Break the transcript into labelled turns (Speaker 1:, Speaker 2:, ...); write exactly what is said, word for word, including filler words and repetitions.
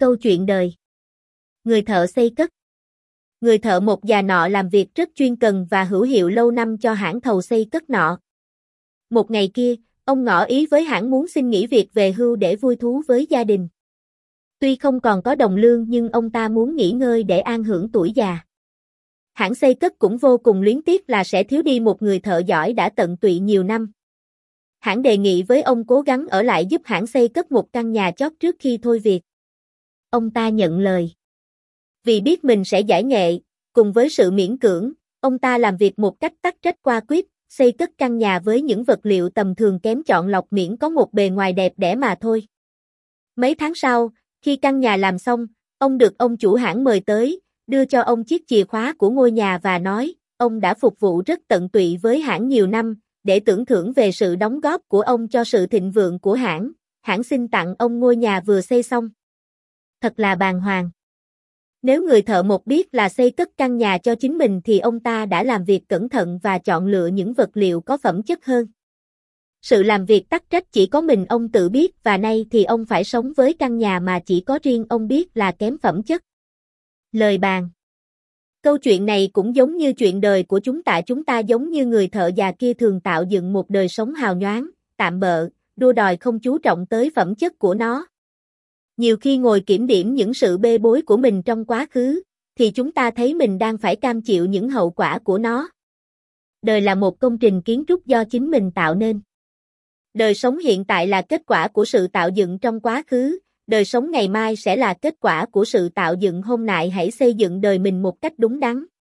Speaker 1: Câu chuyện đời. Người thợ xây cất. Người thợ một già nọ làm việc rất chuyên cần và hữu hiệu lâu năm cho hãng thầu xây cất nọ. Một ngày kia, ông ngỏ ý với hãng muốn xin nghỉ việc về hưu để vui thú với gia đình. Tuy không còn có đồng lương nhưng ông ta muốn nghỉ ngơi để an hưởng tuổi già. Hãng xây cất cũng vô cùng luyến tiếc là sẽ thiếu đi một người thợ giỏi đã tận tụy nhiều năm. Hãng đề nghị với ông cố gắng ở lại giúp hãng xây cất một căn nhà chót trước khi thôi việc. Ông ta nhận lời. Vì biết mình sẽ giải nghệ, cùng với sự miễn cưỡng, ông ta làm việc một cách tắc trách qua quyết, xây cất căn nhà với những vật liệu tầm thường kém chọn lọc miễn có một bề ngoài đẹp đẽ mà thôi. Mấy tháng sau, khi căn nhà làm xong, ông được ông chủ hãng mời tới, đưa cho ông chiếc chìa khóa của ngôi nhà và nói, ông đã phục vụ rất tận tụy với hãng nhiều năm, để tưởng thưởng về sự đóng góp của ông cho sự thịnh vượng của hãng, hãng xin tặng ông ngôi nhà vừa xây xong. Thật là bàng hoàng. Nếu người thợ một biết là xây cất căn nhà cho chính mình thì ông ta đã làm việc cẩn thận và chọn lựa những vật liệu có phẩm chất hơn. Sự làm việc tắc trách chỉ có mình ông tự biết và nay thì ông phải sống với căn nhà mà chỉ có riêng ông biết là kém phẩm chất. Lời bàn. Câu chuyện này cũng giống như chuyện đời của chúng ta chúng ta giống như người thợ già kia thường tạo dựng một đời sống hào nhoáng, tạm bợ, đua đòi không chú trọng tới phẩm chất của nó. Nhiều khi ngồi kiểm điểm những sự bê bối của mình trong quá khứ, thì chúng ta thấy mình đang phải cam chịu những hậu quả của nó. Đời là một công trình kiến trúc do chính mình tạo nên. Đời sống hiện tại là kết quả của sự tạo dựng trong quá khứ, đời sống ngày mai sẽ là kết quả của sự tạo dựng hôm nay. Hãy xây dựng đời mình một cách đúng đắn.